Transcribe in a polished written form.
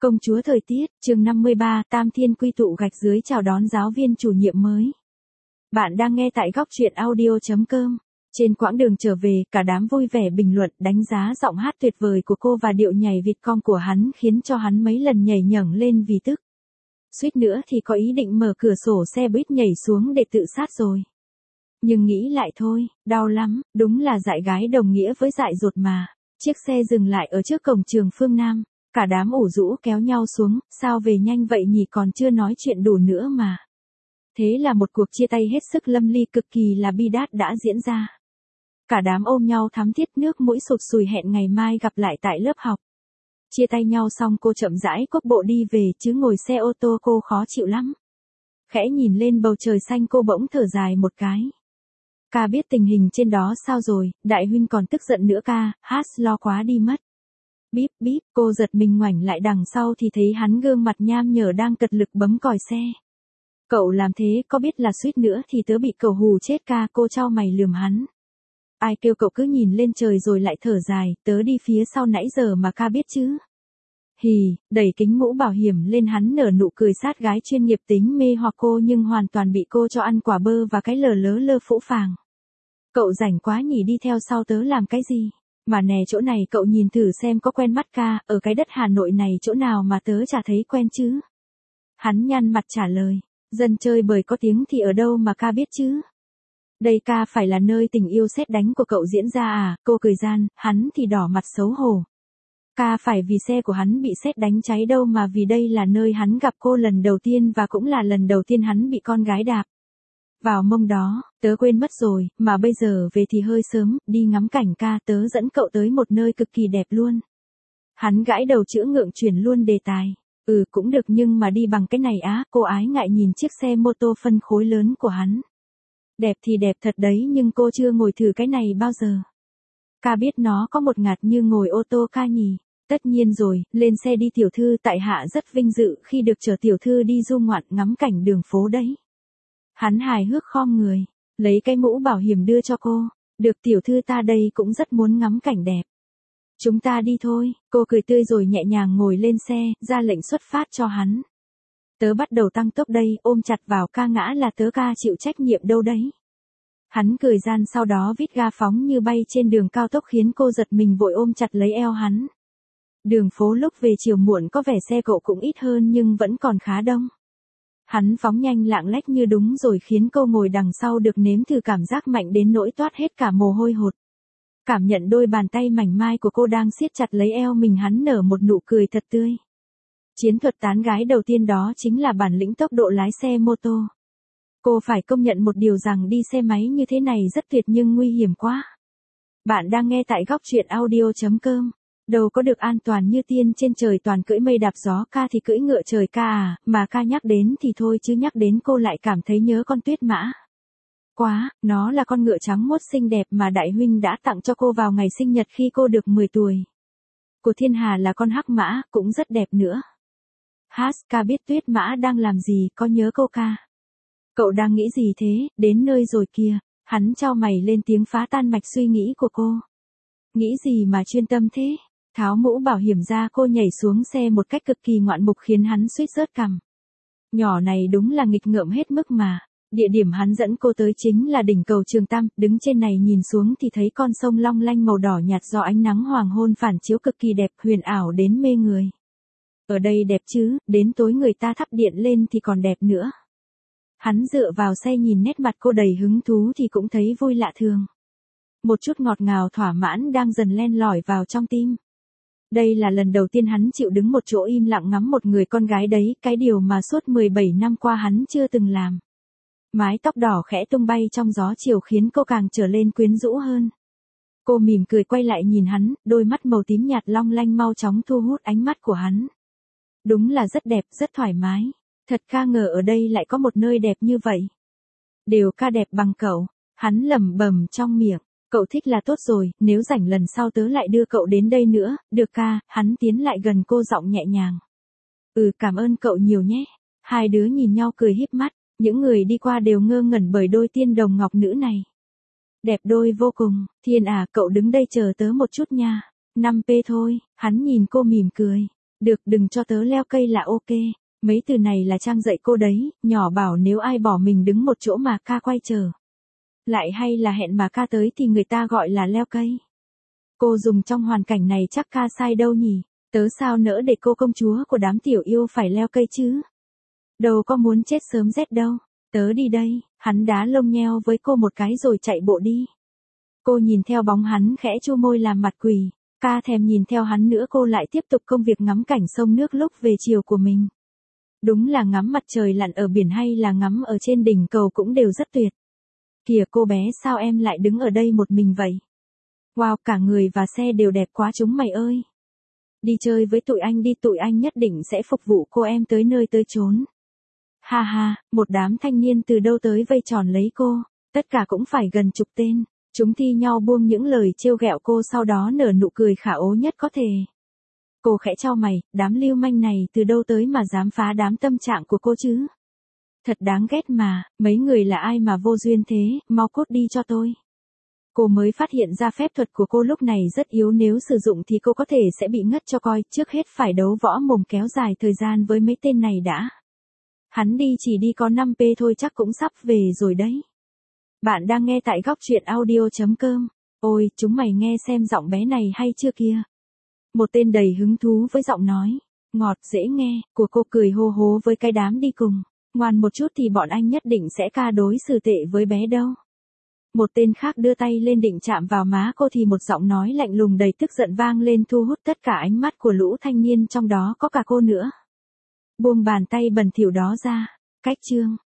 Công chúa thời tiết, chương 53, Tam Thiên quy tụ gạch dưới chào đón giáo viên chủ nhiệm mới. Bạn đang nghe tại góc truyện audio.com. Trên quãng đường trở về, cả đám vui vẻ bình luận đánh giá giọng hát tuyệt vời của cô và điệu nhảy vịt cong của hắn khiến cho hắn mấy lần nhảy nhởng lên vì tức. Suýt nữa thì có ý định mở cửa sổ xe buýt nhảy xuống để tự sát rồi. Nhưng nghĩ lại thôi, đau lắm, đúng là dại gái đồng nghĩa với dại dột mà. Chiếc xe dừng lại ở trước cổng trường Phương Nam. Cả đám ủ rũ kéo nhau xuống, sao về nhanh vậy nhỉ, còn chưa nói chuyện đủ nữa mà. Thế là một cuộc chia tay hết sức lâm ly cực kỳ là bi đát đã diễn ra. Cả đám ôm nhau thắm thiết, nước mũi sụt sùi, hẹn ngày mai gặp lại tại lớp học. Chia tay nhau xong cô chậm rãi cốc bộ đi về, chứ ngồi xe ô tô cô khó chịu lắm. Khẽ nhìn lên bầu trời xanh cô bỗng thở dài một cái. Ca biết tình hình trên đó sao rồi, Đại huynh còn tức giận nữa ca, hát lo quá đi mất. Bíp bíp, cô giật mình ngoảnh lại đằng sau thì thấy hắn gương mặt nham nhở đang cật lực bấm còi xe. Cậu làm thế có biết là suýt nữa thì tớ bị cậu hù chết ca, cô chau mày lườm hắn. Ai kêu cậu cứ nhìn lên trời rồi lại thở dài, tớ đi phía sau nãy giờ mà ca biết chứ. Hì, đẩy kính mũ bảo hiểm lên hắn nở nụ cười sát gái chuyên nghiệp tính mê hoặc cô nhưng hoàn toàn bị cô cho ăn quả bơ và cái lơ phũ phàng. Cậu rảnh quá nhỉ, đi theo sau tớ làm cái gì? Mà nè, chỗ này cậu nhìn thử xem có quen mắt ca, ở cái đất Hà Nội này chỗ nào mà tớ chả thấy quen chứ. Hắn nhăn mặt trả lời, dân chơi bời có tiếng thì ở đâu mà ca biết chứ. Đây ca phải là nơi tình yêu sét đánh của cậu diễn ra à, cô cười gian, hắn thì đỏ mặt xấu hổ. Ca phải vì xe của hắn bị sét đánh cháy đâu mà vì đây là nơi hắn gặp cô lần đầu tiên và cũng là lần đầu tiên hắn bị con gái đạp vào mông đó. Tớ quên mất rồi, mà bây giờ về thì hơi sớm, đi ngắm cảnh ca, tớ dẫn cậu tới một nơi cực kỳ đẹp luôn. Hắn gãi đầu chữa ngượng chuyển luôn đề tài. Cũng được nhưng mà đi bằng cái này á, cô ái ngại nhìn chiếc xe mô tô phân khối lớn của hắn. Đẹp thì đẹp thật đấy nhưng cô chưa ngồi thử cái này bao giờ. Ca biết nó có một ngạt như ngồi ô tô ca nhỉ. Tất nhiên rồi, lên xe đi tiểu thư, tại hạ rất vinh dự khi được chở tiểu thư đi du ngoạn ngắm cảnh đường phố đấy. Hắn hài hước khom người, lấy cái mũ bảo hiểm đưa cho cô. Được tiểu thư, ta đây cũng rất muốn ngắm cảnh đẹp. Chúng ta đi thôi, cô cười tươi rồi nhẹ nhàng ngồi lên xe, ra lệnh xuất phát cho hắn. Tớ bắt đầu tăng tốc đây, ôm chặt vào ca, ngã là tớ ca chịu trách nhiệm đâu đấy. Hắn cười gian sau đó vít ga phóng như bay trên đường cao tốc khiến cô giật mình vội ôm chặt lấy eo hắn. Đường phố lúc về chiều muộn có vẻ xe cộ cũng ít hơn nhưng vẫn còn khá đông. Hắn phóng nhanh lạng lách như đúng rồi khiến cô ngồi đằng sau được nếm thử cảm giác mạnh đến nỗi toát hết cả mồ hôi hột. Cảm nhận đôi bàn tay mảnh mai của cô đang siết chặt lấy eo mình, hắn nở một nụ cười thật tươi. Chiến thuật tán gái đầu tiên đó chính là bản lĩnh tốc độ lái xe mô tô. Cô phải công nhận một điều rằng đi xe máy như thế này rất tuyệt nhưng nguy hiểm quá. Bạn đang nghe tại góc truyện audio.com. Đâu có được an toàn như tiên trên trời toàn cưỡi mây đạp gió, ca thì cưỡi ngựa trời ca à, mà ca nhắc đến thì thôi chứ nhắc đến cô lại cảm thấy nhớ con Tuyết Mã. Quá, nó là con ngựa trắng muốt xinh đẹp mà đại huynh đã tặng cho cô vào ngày sinh nhật khi cô được 10 tuổi. Của Thiên Hà là con hắc mã, cũng rất đẹp nữa. Ca biết Tuyết Mã đang làm gì, có nhớ cô ca. Cậu đang nghĩ gì thế, đến nơi rồi kìa. Hắn chau mày lên tiếng phá tan mạch suy nghĩ của cô. Nghĩ gì mà chuyên tâm thế? Tháo mũ bảo hiểm ra, cô nhảy xuống xe một cách cực kỳ ngoạn mục khiến hắn suýt rớt cằm. Nhỏ này đúng là nghịch ngợm hết mức mà. Địa điểm hắn dẫn cô tới chính là đỉnh cầu Trường Tam, đứng trên này nhìn xuống thì thấy con sông long lanh màu đỏ nhạt do ánh nắng hoàng hôn phản chiếu cực kỳ đẹp, huyền ảo đến mê người. Ở đây đẹp chứ, đến tối người ta thắp điện lên thì còn đẹp nữa. Hắn dựa vào xe nhìn nét mặt cô đầy hứng thú thì cũng thấy vui lạ thường. Một chút ngọt ngào thỏa mãn đang dần len lỏi vào trong tim. Đây là lần đầu tiên hắn chịu đứng một chỗ im lặng ngắm một người con gái đấy, cái điều mà suốt 17 năm qua hắn chưa từng làm. Mái tóc đỏ khẽ tung bay trong gió chiều khiến cô càng trở lên quyến rũ hơn. Cô mỉm cười quay lại nhìn hắn, đôi mắt màu tím nhạt long lanh mau chóng thu hút ánh mắt của hắn. Đúng là rất đẹp, rất thoải mái. Thật ca ngờ ở đây lại có một nơi đẹp như vậy. Đều ca đẹp bằng cậu, hắn lẩm bẩm trong miệng. Cậu thích là tốt rồi, nếu rảnh lần sau tớ lại đưa cậu đến đây nữa, được ca, hắn tiến lại gần cô giọng nhẹ nhàng. Cảm ơn cậu nhiều nhé. Hai đứa nhìn nhau cười híp mắt, những người đi qua đều ngơ ngẩn bởi đôi tiên đồng ngọc nữ này. Đẹp đôi vô cùng, Thiên à, cậu đứng đây chờ tớ một chút nha. 5p thôi, hắn nhìn cô mỉm cười. Được, đừng cho tớ leo cây là ok. Mấy từ này là Trang dạy cô đấy, nhỏ bảo nếu ai bỏ mình đứng một chỗ mà ca quay chờ. Lại hay là hẹn mà ca tới thì người ta gọi là leo cây. Cô dùng trong hoàn cảnh này chắc ca sai đâu nhỉ, tớ sao nỡ để cô công chúa của đám tiểu yêu phải leo cây chứ. Đâu có muốn chết sớm rét đâu, tớ đi đây, hắn đá lông nheo với cô một cái rồi chạy bộ đi. Cô nhìn theo bóng hắn khẽ chu môi làm mặt quỷ, ca thèm nhìn theo hắn nữa cô lại tiếp tục công việc ngắm cảnh sông nước lúc về chiều của mình. Đúng là ngắm mặt trời lặn ở biển hay là ngắm ở trên đỉnh cầu cũng đều rất tuyệt. Kìa cô bé sao em lại đứng ở đây một mình vậy? Wow, cả người và xe đều đẹp quá chúng mày ơi. Đi chơi với tụi anh đi, tụi anh nhất định sẽ phục vụ cô em tới nơi tới chốn. Ha ha, một đám thanh niên từ đâu tới vây tròn lấy cô, tất cả cũng phải gần chục tên. Chúng thi nhau buông những lời trêu ghẹo cô sau đó nở nụ cười khả ố nhất có thể. Cô khẽ chau mày, đám lưu manh này từ đâu tới mà dám phá đám tâm trạng của cô chứ? Thật đáng ghét mà, mấy người là ai mà vô duyên thế, mau cút đi cho tôi. Cô mới phát hiện ra phép thuật của cô lúc này rất yếu, nếu sử dụng thì cô có thể sẽ bị ngất cho coi, trước hết phải đấu võ mồm kéo dài thời gian với mấy tên này đã. Hắn đi chỉ đi có 5p thôi chắc cũng sắp về rồi đấy. Bạn đang nghe tại góc truyện audio.com. Ôi, chúng mày nghe xem giọng bé này hay chưa kia. Một tên đầy hứng thú với giọng nói ngọt dễ nghe của cô cười hô hố với cái đám đi cùng. Ngoan một chút thì bọn anh nhất định sẽ ca đối xử tệ với bé đâu. Một tên khác đưa tay lên định chạm vào má cô thì một giọng nói lạnh lùng đầy tức giận vang lên thu hút tất cả ánh mắt của lũ thanh niên, trong đó có cả cô nữa. Buông bàn tay bẩn thỉu đó ra. Cách chương